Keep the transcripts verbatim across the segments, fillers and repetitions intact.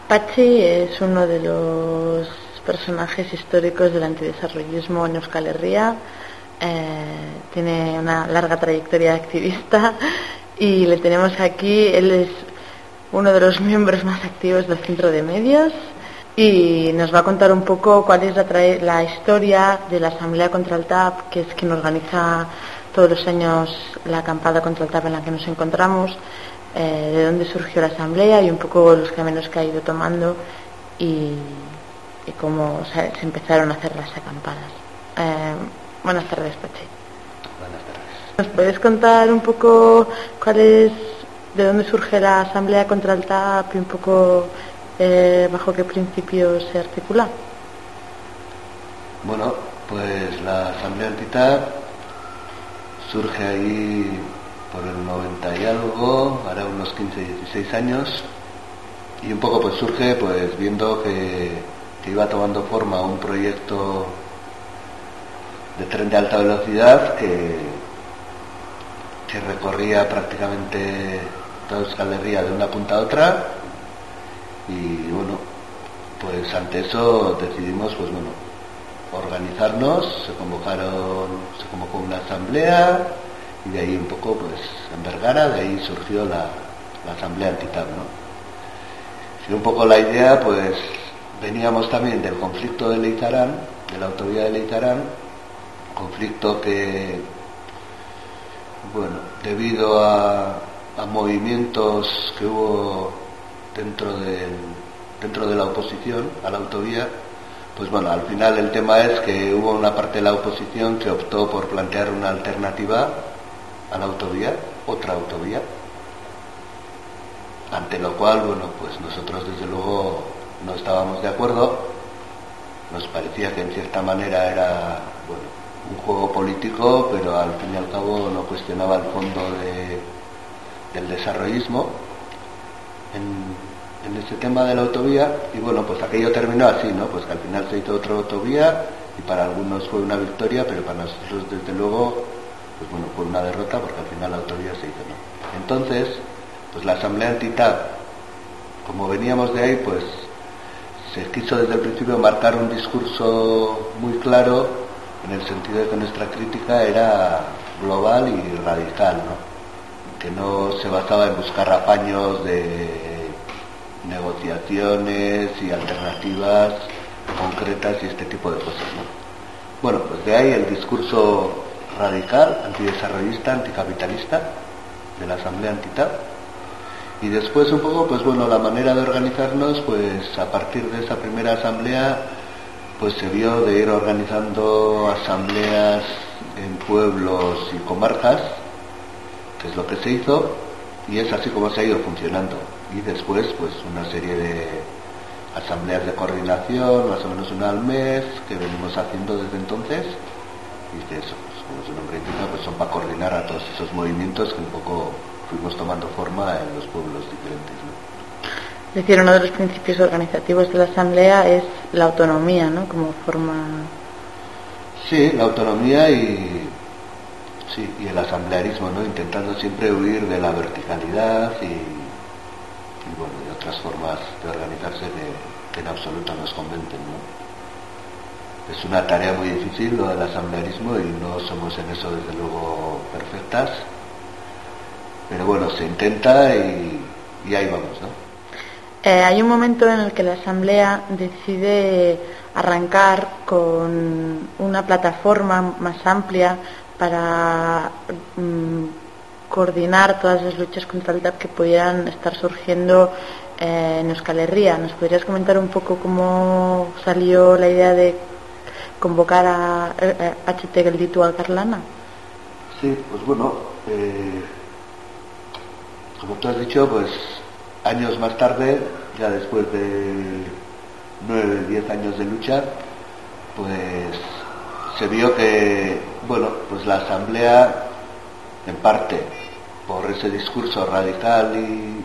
Patxi es uno de los personajes históricos del antidesarrollismo en Euskal Herria. Eh, tiene una larga trayectoria activista y le tenemos aquí. Él es uno de los miembros más activos del Centro de Medios y nos va a contar un poco cuál es la, tra- la historia de la Asamblea contra el T A P, que es quien organiza todos los años la acampada contra el T A P en la que nos encontramos. Eh, de dónde surgió la asamblea y un poco los caminos que ha ido tomando y, y cómo o sea, se empezaron a hacer las acampadas. Eh, buenas tardes, Patxi. Buenas tardes. ¿Nos puedes contar un poco cuál es, de dónde surge la asamblea contra el T A P y un poco eh, bajo qué principios se articula? Bueno, pues la asamblea anti-T A P surge ahí por el noventa y algo, hará unos quince, dieciséis años, y un poco pues surge pues viendo que, que iba tomando forma un proyecto de tren de alta velocidad que, que recorría prácticamente toda Euskal Herria de una punta a otra, y bueno, pues ante eso decidimos pues bueno organizarnos, se convocaron, se convocó una asamblea. Y de ahí un poco, pues, en Vergara, de ahí surgió la, la asamblea anti-T A P, ¿no? Y un poco la idea, pues, veníamos también del conflicto de Leizarán, de la autovía de Leizarán, conflicto que, bueno, debido a, a movimientos que hubo dentro de, dentro de la oposición a la autovía, pues bueno, al final el tema es que hubo una parte de la oposición que optó por plantear una alternativa a la autovía, otra autovía, ante lo cual, bueno, pues nosotros desde luego no estábamos de acuerdo. Nos parecía que en cierta manera era, bueno, un juego político, pero al fin y al cabo no cuestionaba el fondo de, del desarrollismo en, en ese tema de la autovía. Y bueno, pues aquello terminó así, ¿no? Pues que al final se hizo otra autovía y para algunos fue una victoria, pero para nosotros desde luego pues bueno, fue una derrota porque al final la autovía se hizo, ¿no? Entonces, pues la asamblea anti-T A P, como veníamos de ahí, pues se quiso desde el principio marcar un discurso muy claro en el sentido de que nuestra crítica era global y radical, ¿no? Que no se basaba en buscar apaños de negociaciones y alternativas concretas y este tipo de cosas, ¿no? Bueno, pues de ahí el discurso radical, antidesarrollista, anticapitalista de la asamblea anti-T A P. Y después un poco, pues bueno, la manera de organizarnos, pues a partir de esa primera asamblea, pues se vio de ir organizando asambleas en pueblos y comarcas, que es lo que se hizo, y es así como se ha ido funcionando. Y después, pues una serie de asambleas de coordinación, más o menos una al mes, que venimos haciendo desde entonces, y que eso, pues, como su nombre indica, pues son para coordinar a todos esos movimientos que un poco fuimos tomando forma en los pueblos diferentes, ¿no? Es decir, uno de los principios organizativos de la asamblea es la autonomía, ¿no? Como forma... Sí, la autonomía y, sí, y el asamblearismo, ¿no? Intentando siempre huir de la verticalidad y, y bueno, de otras formas de organizarse que, que en absoluto nos convencen, ¿no? Es una tarea muy difícil lo del asamblearismo y no somos en eso desde luego perfectas, pero bueno, se intenta y, y ahí vamos, ¿no? Eh, hay un momento en el que la asamblea decide arrancar con una plataforma más amplia para mm, coordinar todas las luchas contra el T A P que pudieran estar surgiendo eh, en Euskal Herria. ¿Nos podrías comentar un poco cómo salió la idea de convocar a H T Gelditu Elkarlana? Sí, pues bueno, eh, como tú has dicho, pues años más tarde, ya después de nueve, diez años de lucha, pues se vio que, bueno, pues la asamblea, en parte por ese discurso radical y,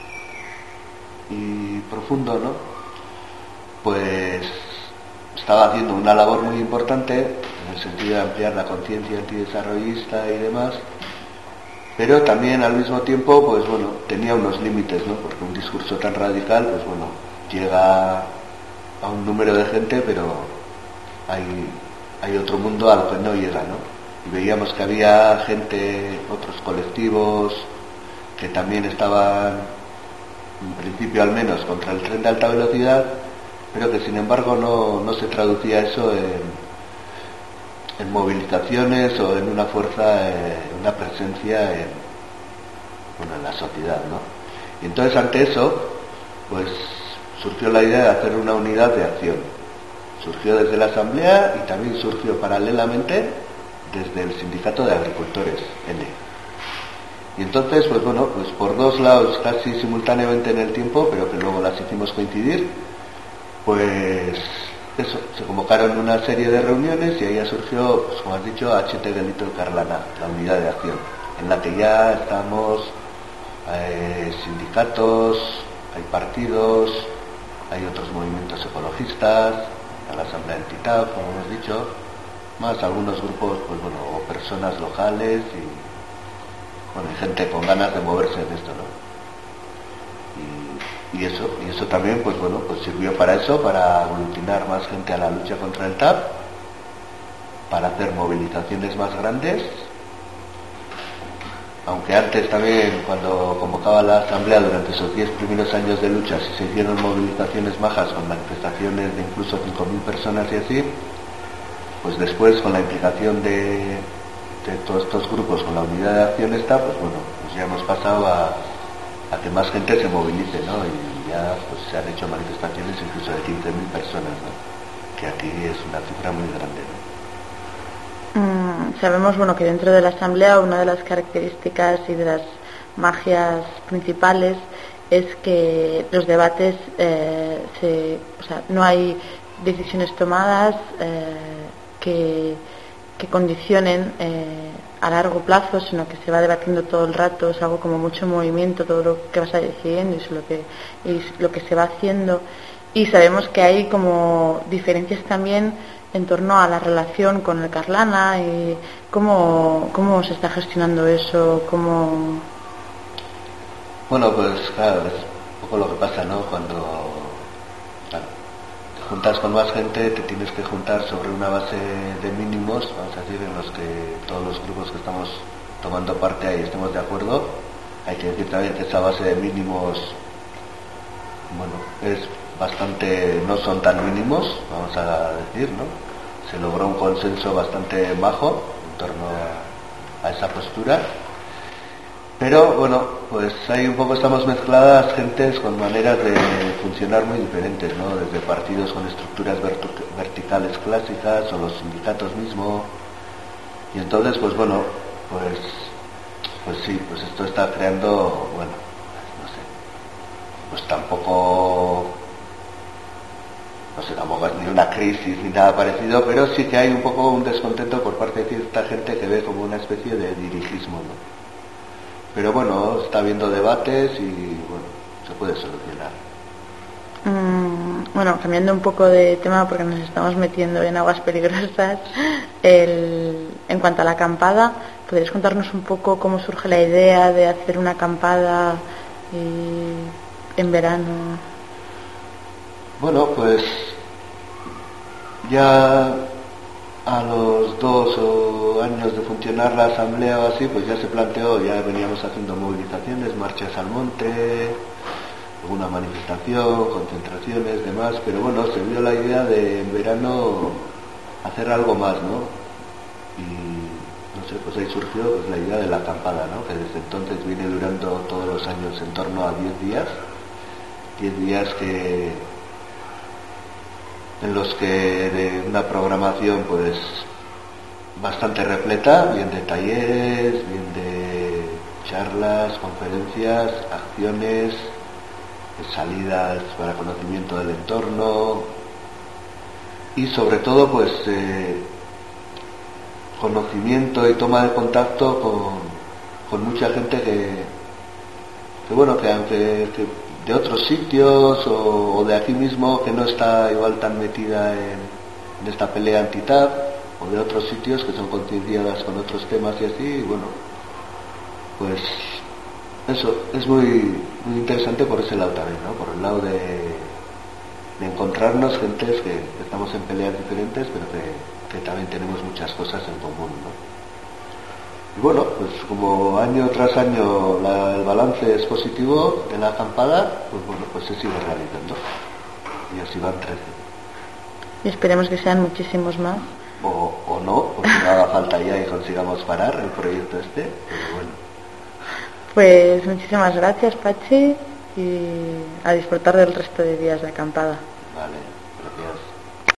y profundo, ¿no? Pues estaba haciendo una labor muy importante en el sentido de ampliar la conciencia antidesarrollista y demás, pero también al mismo tiempo, pues bueno, tenía unos límites, ¿no? Porque un discurso tan radical, pues bueno, llega a un número de gente, pero hay, hay otro mundo al que no llega, ¿no? Y veíamos que había gente, otros colectivos, que también estaban, en principio al menos, contra el tren de alta velocidad, pero que sin embargo no, no se traducía eso en, en movilizaciones o en una fuerza, en una presencia en, bueno, en la sociedad, ¿no? Y entonces ante eso, pues surgió la idea de hacer una unidad de acción. Surgió desde la Asamblea y también surgió paralelamente desde el Sindicato de Agricultores, N. Y entonces, pues bueno, pues por dos lados, casi simultáneamente en el tiempo, pero que luego las hicimos coincidir, pues eso, se convocaron una serie de reuniones y ahí ya surgió, pues como has dicho, H T Gelito Elkarlana, la unidad de acción, en la que ya estamos eh, sindicatos, hay partidos, hay otros movimientos ecologistas, a la Asamblea Entidad, como hemos dicho, más algunos grupos, pues bueno, o personas locales y bueno, hay gente con ganas de moverse en esto, ¿no? Y, y eso, y eso también, pues bueno, pues sirvió para eso, para aglutinar más gente a la lucha contra el T A P, para hacer movilizaciones más grandes. Aunque antes también, cuando convocaba la Asamblea durante esos diez primeros años de lucha, si se hicieron movilizaciones bajas con manifestaciones de incluso cinco mil personas y así, pues después con la implicación de, de todos estos grupos con la unidad de acción esta, pues bueno, pues ya hemos pasado a, a que más gente se movilice, ¿no? Y ya pues se han hecho manifestaciones incluso de quince mil personas, ¿no? Que aquí es una cifra muy grande, ¿no? Mm, sabemos, bueno, que dentro de la Asamblea una de las características y de las magias principales es que los debates, eh, se, o sea, no hay decisiones tomadas eh, que, que condicionen eh, a largo plazo, sino que se va debatiendo todo el rato, es algo como mucho movimiento, todo lo que vas a decidiendo y lo que, y lo que se va haciendo. Y sabemos que hay como diferencias también en torno a la relación con el Carlana y cómo, cómo se está gestionando eso, cómo... Bueno, pues claro, es un poco lo que pasa, ¿no? Cuando claro, te juntas con más gente, te tienes que juntar sobre una base de mínimos, vamos a decir, en los que todos los grupos que estamos tomando parte ahí estemos de acuerdo. Hay que decir también que esa base de mínimos, bueno, es bastante, no son tan mínimos, vamos a decir, ¿no? Se logró un consenso bastante bajo en torno a, a esa postura, pero bueno, pues ahí un poco estamos mezcladas gentes con maneras de funcionar muy diferentes, ¿no? Desde partidos con estructuras vertu- verticales clásicas o los sindicatos mismos, y entonces pues bueno, pues pues sí, pues esto está creando, bueno, no sé, pues tampoco no sé, tampoco ni una crisis ni nada parecido, pero sí que hay un poco un descontento por parte de cierta gente que ve como una especie de dirigismo, ¿no? Pero bueno, está habiendo debates y bueno, se puede solucionar. Mm, bueno, cambiando un poco de tema porque nos estamos metiendo en aguas peligrosas, el, en cuanto a la acampada, ¿podrías contarnos un poco cómo surge la idea de hacer una acampada y, en verano? Bueno, pues ya a los dos o años de funcionar la asamblea o así, pues ya se planteó, ya veníamos haciendo movilizaciones, marchas al monte, alguna manifestación, concentraciones, demás, pero bueno, se vio la idea de en verano hacer algo más, ¿no? Y no sé, pues ahí surgió pues, la idea de la acampada, ¿no? Que desde entonces viene durando todos los años en torno a diez días, diez días que en los que de una programación pues bastante repleta, bien de talleres, bien de charlas, conferencias, acciones, salidas para conocimiento del entorno y sobre todo pues eh, conocimiento y toma de contacto con, con mucha gente que, que bueno, que aunque que de otros sitios o, o de aquí mismo que no está igual tan metida en, en esta pelea anti-T A P o de otros sitios que son concienciadas con otros temas y así, y bueno, pues eso es muy, muy interesante por ese lado también, ¿no? Por el lado de, de encontrarnos gentes que estamos en peleas diferentes, pero que, que también tenemos muchas cosas en común, ¿no? Y bueno, pues como año tras año la, el balance es positivo de la acampada, pues bueno, pues se sigue realizando y así van creciendo. Y esperemos que sean muchísimos más. O, o no, porque no haga falta ya y consigamos parar el proyecto este, pero bueno. Pues muchísimas gracias, Pachi, y a disfrutar del resto de días de acampada. Vale, gracias.